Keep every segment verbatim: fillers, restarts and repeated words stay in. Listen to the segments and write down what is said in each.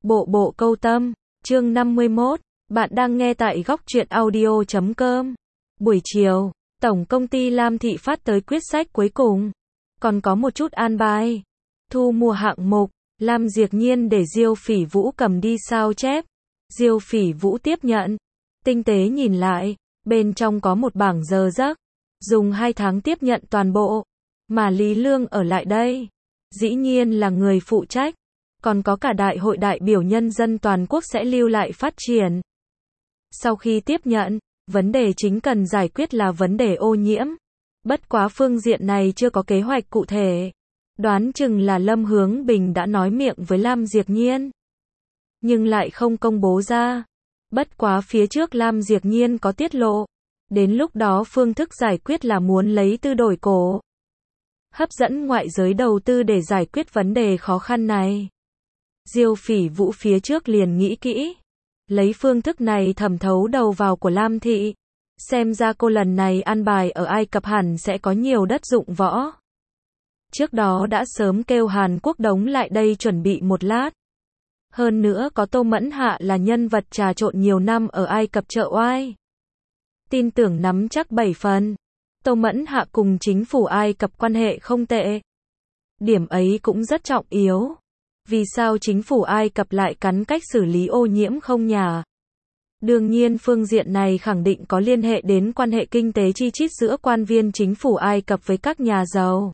Bộ bộ câu tâm, chương năm mươi mốt, bạn đang nghe tại góc truyện audio chấm com. Buổi chiều, tổng công ty Lam Thị phát tới quyết sách cuối cùng. Còn có một chút an bài. Thu mua hạng mục, Lam Diệp Nhiên để Diêu Phỉ Vũ cầm đi sao chép. Diêu Phỉ Vũ tiếp nhận. Tinh tế nhìn lại, bên trong có một bảng giờ giấc. Dùng hai tháng tiếp nhận toàn bộ. Mà Lý Lương ở lại đây. Dĩ nhiên là người phụ trách. Còn có cả đại hội đại biểu nhân dân toàn quốc sẽ lưu lại phát triển. Sau khi tiếp nhận, vấn đề chính cần giải quyết là vấn đề ô nhiễm. Bất quá phương diện này chưa có kế hoạch cụ thể. Đoán chừng là Lâm Hướng Bình đã nói miệng với Lam Diệp Nhiên. Nhưng lại không công bố ra. Bất quá phía trước Lam Diệp Nhiên có tiết lộ. Đến lúc đó phương thức giải quyết là muốn lấy tư đổi cổ. Hấp dẫn ngoại giới đầu tư để giải quyết vấn đề khó khăn này. Diêu Phỉ Vũ phía trước liền nghĩ kỹ. Lấy phương thức này thẩm thấu đầu vào của Lam Thị. Xem ra cô lần này ăn bài ở Ai Cập hẳn sẽ có nhiều đất dụng võ. Trước đó đã sớm kêu Hàn Quốc đóng lại đây chuẩn bị một lát. Hơn nữa có Tô Mẫn Hạ là nhân vật trà trộn nhiều năm ở Ai Cập chợ oai. Tin tưởng nắm chắc bảy phần. Tô Mẫn Hạ cùng chính phủ Ai Cập quan hệ không tệ. Điểm ấy cũng rất trọng yếu. Vì sao chính phủ Ai Cập lại cắn cách xử lý ô nhiễm không nhà? Đương nhiên phương diện này khẳng định có liên hệ đến quan hệ kinh tế chi chít giữa quan viên chính phủ Ai Cập với các nhà giàu.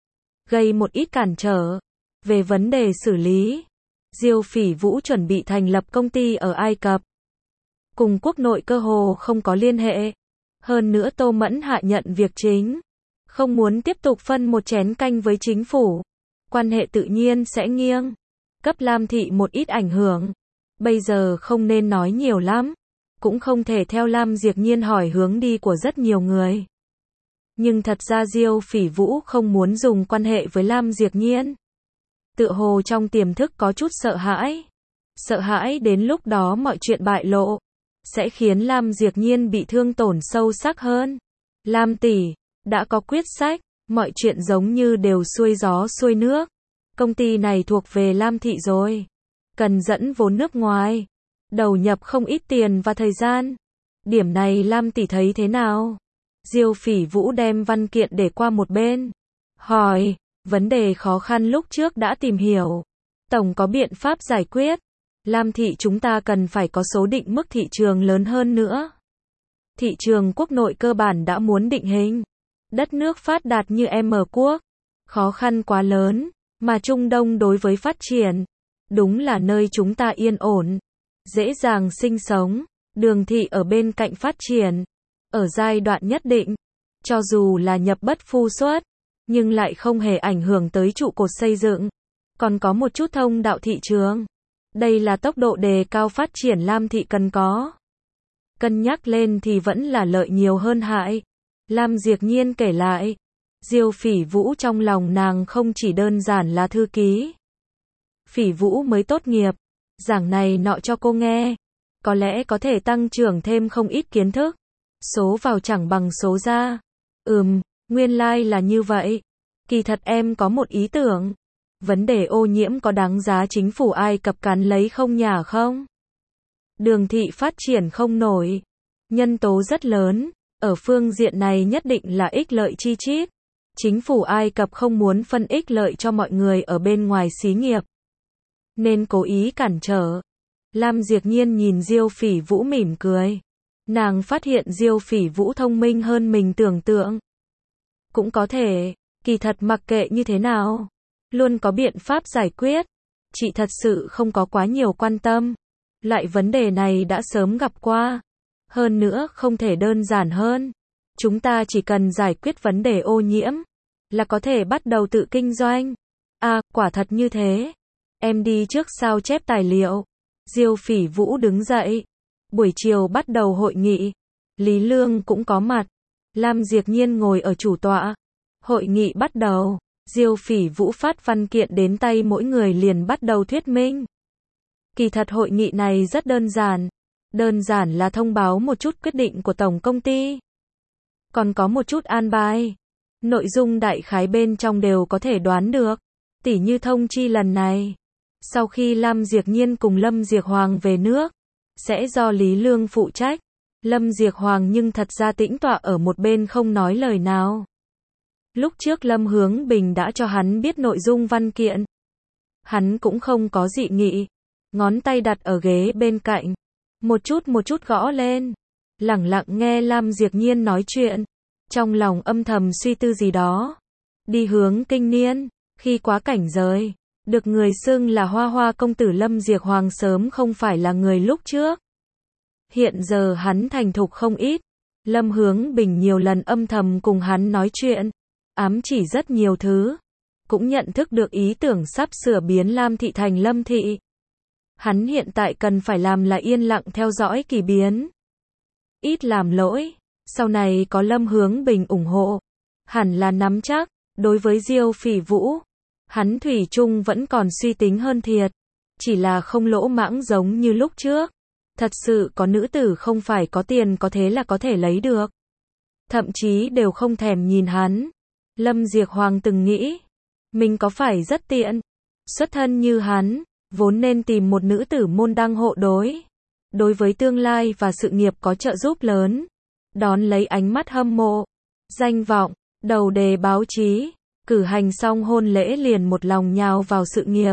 Gây một ít cản trở. Về vấn đề xử lý, Diêu Phỉ Vũ chuẩn bị thành lập công ty ở Ai Cập. Cùng quốc nội cơ hồ không có liên hệ. Hơn nữa Tô Mẫn Hạ nhận việc chính. Không muốn tiếp tục phân một chén canh với chính phủ. Quan hệ tự nhiên sẽ nghiêng. Cấp Lam Thị một ít ảnh hưởng. Bây giờ không nên nói nhiều lắm. Cũng không thể theo Lam Diệp Nhiên hỏi hướng đi của rất nhiều người. Nhưng thật ra Diêu Phỉ Vũ không muốn dùng quan hệ với Lam Diệp Nhiên. Tựa hồ trong tiềm thức có chút sợ hãi. Sợ hãi đến lúc đó mọi chuyện bại lộ. Sẽ khiến Lam Diệp Nhiên bị thương tổn sâu sắc hơn. Lam tỷ, đã có quyết sách. Mọi chuyện giống như đều xuôi gió xuôi nước. Công ty này thuộc về Lam Thị rồi. Cần dẫn vốn nước ngoài. Đầu nhập không ít tiền và thời gian. Điểm này Lam tỷ thấy thế nào? Diêu Phỉ Vũ đem văn kiện để qua một bên. Hỏi, vấn đề khó khăn lúc trước đã tìm hiểu. Tổng có biện pháp giải quyết. Lam Thị chúng ta cần phải có số định mức thị trường lớn hơn nữa. Thị trường quốc nội cơ bản đã muốn định hình. Đất nước phát đạt như M quốc. Khó khăn quá lớn. Mà Trung Đông đối với phát triển. Đúng là nơi chúng ta yên ổn. Dễ dàng sinh sống. Đường thị ở bên cạnh phát triển. Ở giai đoạn nhất định. Cho dù là nhập bất phu xuất. Nhưng lại không hề ảnh hưởng tới trụ cột xây dựng. Còn có một chút thông đạo thị trường. Đây là tốc độ đề cao phát triển Lam Thị cần có. Cân nhắc lên thì vẫn là lợi nhiều hơn hại. Lam Diệp Nhiên kể lại. Diêu Phỉ Vũ trong lòng nàng không chỉ đơn giản là thư ký. Phỉ Vũ mới tốt nghiệp. Giảng này nọ cho cô nghe. Có lẽ có thể tăng trưởng thêm không ít kiến thức. Số vào chẳng bằng số ra. Ừm, nguyên lai like là như vậy. Kỳ thật em có một ý tưởng. Vấn đề ô nhiễm có đáng giá chính phủ Ai Cập cắn lấy không nhả không? Đường thị phát triển không nổi. Nhân tố rất lớn. Ở phương diện này nhất định là ích lợi chi chít. Chính phủ Ai Cập không muốn phân ích lợi cho mọi người ở bên ngoài xí nghiệp. Nên cố ý cản trở. Lam Diệp Nhiên nhìn Diêu Phỉ Vũ mỉm cười. Nàng phát hiện Diêu Phỉ Vũ thông minh hơn mình tưởng tượng. Cũng có thể, kỳ thật mặc kệ như thế nào. Luôn có biện pháp giải quyết. Chị thật sự không có quá nhiều quan tâm. Loại vấn đề này đã sớm gặp qua. Hơn nữa không thể đơn giản hơn. Chúng ta chỉ cần giải quyết vấn đề ô nhiễm. Là có thể bắt đầu tự kinh doanh. À, quả thật như thế. Em đi trước sao chép tài liệu. Diêu Phỉ Vũ đứng dậy. Buổi chiều bắt đầu hội nghị. Lý Lương cũng có mặt. Lam Diệp Nhiên ngồi ở chủ tọa. Hội nghị bắt đầu. Diêu Phỉ Vũ phát văn kiện đến tay mỗi người liền bắt đầu thuyết minh. Kỳ thật hội nghị này rất đơn giản. Đơn giản là thông báo một chút quyết định của tổng công ty. Còn có một chút an bài. Nội dung đại khái bên trong đều có thể đoán được. Tỉ như thông chi lần này. Sau khi Lam Diệc Nhiên cùng Lâm Diệc Hoàng về nước, sẽ do Lý Lương phụ trách. Lâm Diệc Hoàng nhưng thật ra tĩnh tọa ở một bên không nói lời nào. Lúc trước Lâm Hướng Bình đã cho hắn biết nội dung văn kiện. Hắn cũng không có dị nghị. Ngón tay đặt ở ghế bên cạnh. Một chút một chút gõ lên. Lẳng lặng nghe Lam Diệc Nhiên nói chuyện. Trong lòng âm thầm suy tư gì đó. Đi hướng kinh niên. Khi quá cảnh giới. Được người xưng là hoa hoa công tử Lâm Diệc Hoàng sớm không phải là người lúc trước. Hiện giờ hắn thành thục không ít. Lâm Hướng Bình nhiều lần âm thầm cùng hắn nói chuyện. Ám chỉ rất nhiều thứ. Cũng nhận thức được ý tưởng sắp sửa biến Lam Thị thành Lâm Thị. Hắn hiện tại cần phải làm là yên lặng theo dõi kỳ biến. Ít làm lỗi. Sau này có Lâm Hướng Bình ủng hộ. Hẳn là nắm chắc. Đối với Diêu Phỉ Vũ, hắn thủy chung vẫn còn suy tính hơn thiệt. Chỉ là không lỗ mãng giống như lúc trước. Thật sự có nữ tử không phải có tiền có thế là có thể lấy được. Thậm chí đều không thèm nhìn hắn. Lâm Diệc Hoàng từng nghĩ, mình có phải rất tiện. Xuất thân như hắn, vốn nên tìm một nữ tử môn đăng hộ đối. Đối với tương lai và sự nghiệp có trợ giúp lớn. Đón lấy ánh mắt hâm mộ, danh vọng, đầu đề báo chí. Cử hành xong hôn lễ liền một lòng nhào vào sự nghiệp.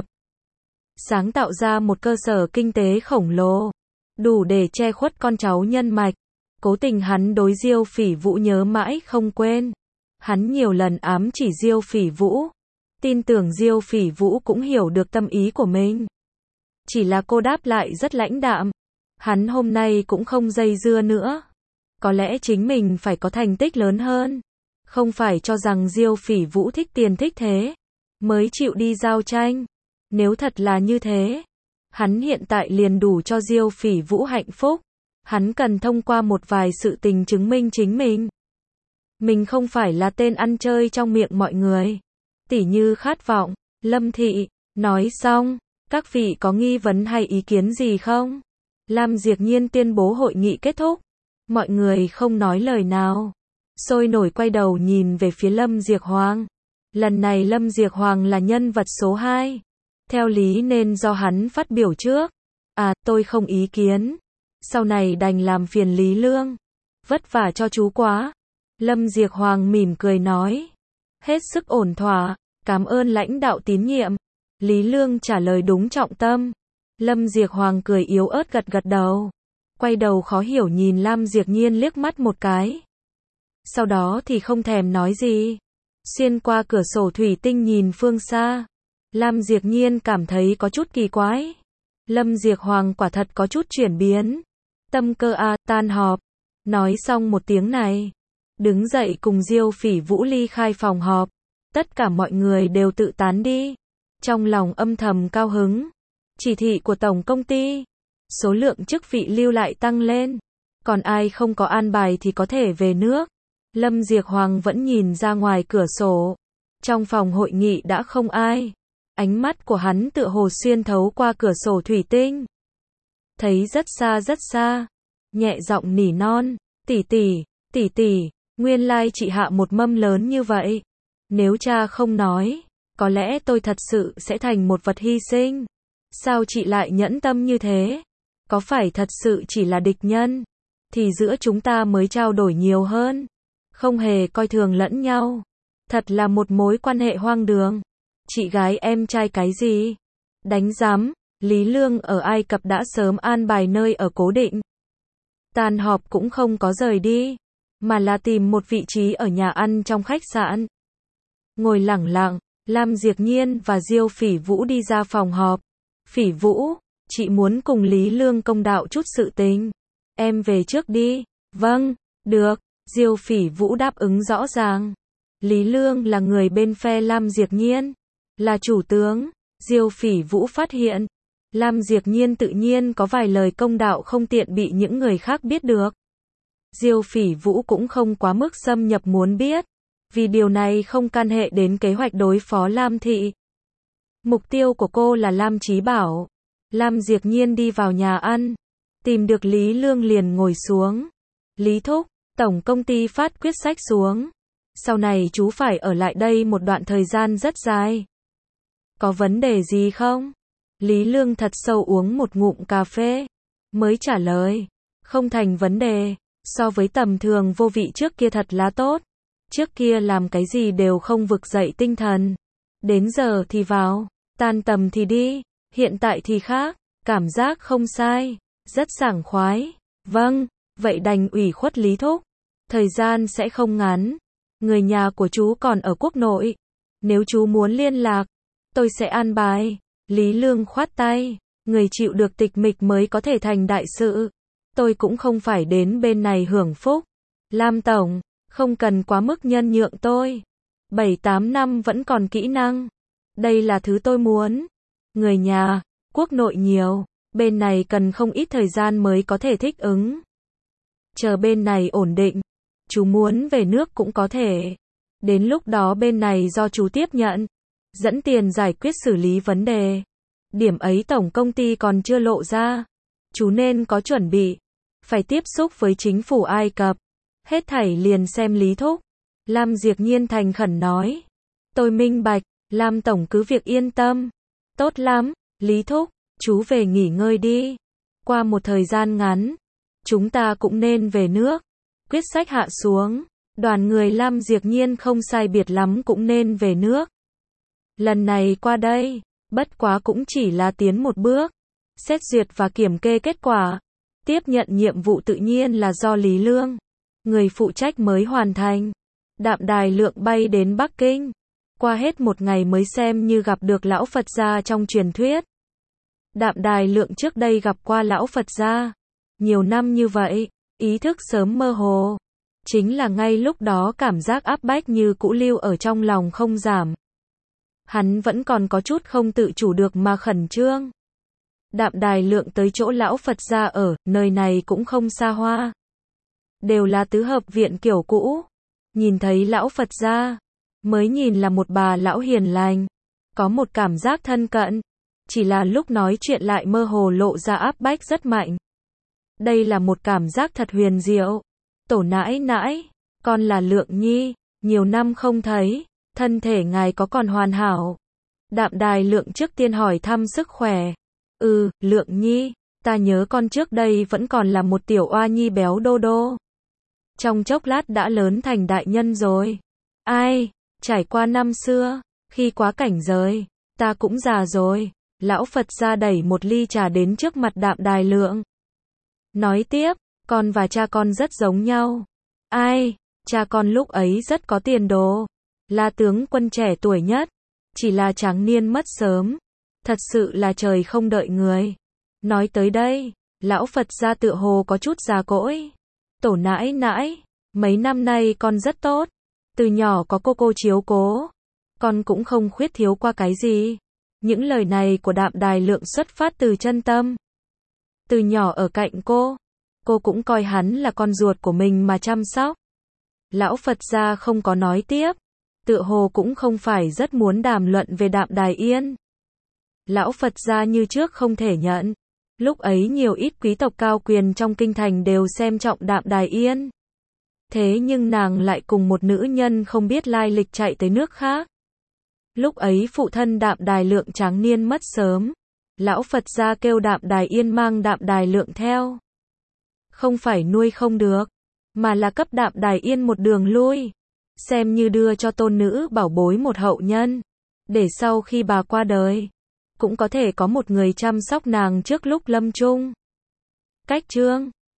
Sáng tạo ra một cơ sở kinh tế khổng lồ. Đủ để che khuất con cháu nhân mạch. Cố tình hắn đối Diêu Phỉ Vũ nhớ mãi không quên. Hắn nhiều lần ám chỉ Diêu Phỉ Vũ. Tin tưởng Diêu Phỉ Vũ cũng hiểu được tâm ý của mình. Chỉ là cô đáp lại rất lãnh đạm. Hắn hôm nay cũng không dây dưa nữa. Có lẽ chính mình phải có thành tích lớn hơn. Không phải cho rằng Diêu Phỉ Vũ thích tiền thích thế. Mới chịu đi giao tranh. Nếu thật là như thế. Hắn hiện tại liền đủ cho Diêu Phỉ Vũ hạnh phúc. Hắn cần thông qua một vài sự tình chứng minh chính mình. Mình không phải là tên ăn chơi trong miệng mọi người. Tỉ như khát vọng, Lâm Thị. Nói xong, các vị có nghi vấn hay ý kiến gì không? Lam Diệc Nhiên tuyên bố hội nghị kết thúc. Mọi người không nói lời nào. Sôi nổi quay đầu nhìn về phía Lâm Diệc Hoàng. Lần này Lâm Diệc Hoàng là nhân vật số hai. Theo lý nên do hắn phát biểu trước. À, tôi không ý kiến. Sau này đành làm phiền Lý Lương. Vất vả cho chú quá. Lâm Diệc Hoàng mỉm cười nói. Hết sức ổn thỏa. Cảm ơn lãnh đạo tín nhiệm. Lý Lương trả lời đúng trọng tâm. Lâm Diệc Hoàng cười yếu ớt gật gật đầu. Quay đầu khó hiểu nhìn Lam Diệc Nhiên liếc mắt một cái. Sau đó thì không thèm nói gì. Xuyên qua cửa sổ thủy tinh nhìn phương xa. Lam Diệc Nhiên cảm thấy có chút kỳ quái. Lâm Diệc Hoàng quả thật có chút chuyển biến. Tâm cơ a, tan họp. Nói xong một tiếng này. Đứng dậy cùng Diêu Phỉ Vũ ly khai phòng họp. Tất cả mọi người đều tự tán đi. Trong lòng âm thầm cao hứng. Chỉ thị của tổng công ty. Số lượng chức vị lưu lại tăng lên. Còn ai không có an bài thì có thể về nước. Lâm Diệc Hoàng vẫn nhìn ra ngoài cửa sổ. Trong phòng hội nghị đã không ai. Ánh mắt của hắn tựa hồ xuyên thấu qua cửa sổ thủy tinh. Thấy rất xa rất xa. Nhẹ giọng nỉ non. Tỷ tỷ, tỷ tỷ, nguyên lai chị hạ một mâm lớn như vậy. Nếu cha không nói, có lẽ tôi thật sự sẽ thành một vật hy sinh. Sao chị lại nhẫn tâm như thế? Có phải thật sự chỉ là địch nhân? Thì giữa chúng ta mới trao đổi nhiều hơn. Không hề coi thường lẫn nhau. Thật là một mối quan hệ hoang đường. Chị gái em trai cái gì? Đánh giám, Lý Lương ở Ai Cập đã sớm an bài nơi ở cố định. Tan họp cũng không có rời đi, mà là tìm một vị trí ở nhà ăn trong khách sạn. Ngồi lẳng lặng, Lam Diệc Nhiên và Diêu Phỉ Vũ đi ra phòng họp. Phỉ Vũ, chị muốn cùng Lý Lương công đạo chút sự tình. Em về trước đi. Vâng, được. Diêu Phỉ Vũ đáp ứng rõ ràng. Lý Lương là người bên phe Lam Diệc Nhiên. Là chủ tướng. Diêu Phỉ Vũ phát hiện. Lam Diệc Nhiên tự nhiên có vài lời công đạo không tiện bị những người khác biết được. Diêu Phỉ Vũ cũng không quá mức xâm nhập muốn biết. Vì điều này không can hệ đến kế hoạch đối phó Lam Thị. Mục tiêu của cô là Lam Chí Bảo. Lam Diệc Nhiên đi vào nhà ăn. Tìm được Lý Lương liền ngồi xuống. Lý Thúc, tổng công ty phát quyết sách xuống. Sau này chú phải ở lại đây một đoạn thời gian rất dài. Có vấn đề gì không? Lý Lương thật sâu uống một ngụm cà phê, mới trả lời, không thành vấn đề, so với tầm thường vô vị trước kia thật là tốt. Trước kia làm cái gì đều không vực dậy tinh thần. Đến giờ thì vào, tan tầm thì đi, hiện tại thì khác, cảm giác không sai, rất sảng khoái. Vâng, vậy đành ủy khuất Lý thúc. Thời gian sẽ không ngắn. Người nhà của chú còn ở quốc nội. Nếu chú muốn liên lạc, tôi sẽ an bài. Lý Lương khoát tay, người chịu được tịch mịch mới có thể thành đại sự. Tôi cũng không phải đến bên này hưởng phúc. Lam tổng, không cần quá mức nhân nhượng tôi. bảy tám năm vẫn còn kỹ năng. Đây là thứ tôi muốn. Người nhà, quốc nội nhiều, bên này cần không ít thời gian mới có thể thích ứng. Chờ bên này ổn định, chú muốn về nước cũng có thể. Đến lúc đó bên này do chú tiếp nhận, dẫn tiền giải quyết xử lý vấn đề. Điểm ấy tổng công ty còn chưa lộ ra. Chú nên có chuẩn bị. Phải tiếp xúc với chính phủ Ai Cập. Hết thảy liền xem Lý thúc. Lam Diệp Nhiên thành khẩn nói. Tôi minh bạch, Lam tổng cứ việc yên tâm. Tốt lắm, Lý thúc, chú về nghỉ ngơi đi. Qua một thời gian ngắn, chúng ta cũng nên về nước. Quyết sách hạ xuống, đoàn người Lam Diệp Nhiên không sai biệt lắm cũng nên về nước. Lần này qua đây, bất quá cũng chỉ là tiến một bước. Xét duyệt và kiểm kê kết quả. Tiếp nhận nhiệm vụ tự nhiên là do Lý Lương, người phụ trách mới hoàn thành. Đạm Đài Lượng bay đến Bắc Kinh. Qua hết một ngày mới xem như gặp được lão Phật gia trong truyền thuyết. Đạm Đài Lượng trước đây gặp qua lão Phật gia. Nhiều năm như vậy, ý thức sớm mơ hồ. Chính là ngay lúc đó cảm giác áp bách như cũ lưu ở trong lòng không giảm. Hắn vẫn còn có chút không tự chủ được mà khẩn trương. Đạm Đài Lượng tới chỗ lão Phật gia ở, nơi này cũng không xa hoa. Đều là tứ hợp viện kiểu cũ. Nhìn thấy lão Phật gia, mới nhìn là một bà lão hiền lành. Có một cảm giác thân cận. Chỉ là lúc nói chuyện lại mơ hồ lộ ra áp bách rất mạnh. Đây là một cảm giác thật huyền diệu. Tổ nãi nãi, con là Lượng Nhi, nhiều năm không thấy, thân thể ngài có còn hoàn hảo? Đạm Đài Lượng trước tiên hỏi thăm sức khỏe. Ừ, Lượng Nhi, ta nhớ con trước đây vẫn còn là một tiểu oa nhi béo đô đô. Trong chốc lát đã lớn thành đại nhân rồi. Ai, trải qua năm xưa, khi quá cảnh giới, ta cũng già rồi. Lão Phật gia đẩy một ly trà đến trước mặt Đạm Đài Lượng. Nói tiếp, con và cha con rất giống nhau. Ai, cha con lúc ấy rất có tiền đồ. Là tướng quân trẻ tuổi nhất. Chỉ là tráng niên mất sớm. Thật sự là trời không đợi người. Nói tới đây, lão Phật gia tựa hồ có chút già cỗi. Tổ nãi nãi, mấy năm nay con rất tốt. Từ nhỏ có cô cô chiếu cố. Con cũng không khuyết thiếu qua cái gì. Những lời này của Đạm Đài Lượng xuất phát từ chân tâm. Từ nhỏ ở cạnh cô, cô cũng coi hắn là con ruột của mình mà chăm sóc. Lão Phật gia không có nói tiếp. Tựa hồ cũng không phải rất muốn đàm luận về Đạm Đài Yên. Lão Phật gia như trước không thể nhận. Lúc ấy nhiều ít quý tộc cao quyền trong kinh thành đều xem trọng Đạm Đài Yên. Thế nhưng nàng lại cùng một nữ nhân không biết lai lịch chạy tới nước khác. Lúc ấy phụ thân Đạm Đài Lượng tráng niên mất sớm. Lão Phật gia kêu Đạm Đài Yên mang Đạm Đài Lượng theo. Không phải nuôi không được, mà là cấp Đạm Đài Yên một đường lui. Xem như đưa cho tôn nữ bảo bối một hậu nhân. Để sau khi bà qua đời, cũng có thể có một người chăm sóc nàng trước lúc lâm chung. Cách chương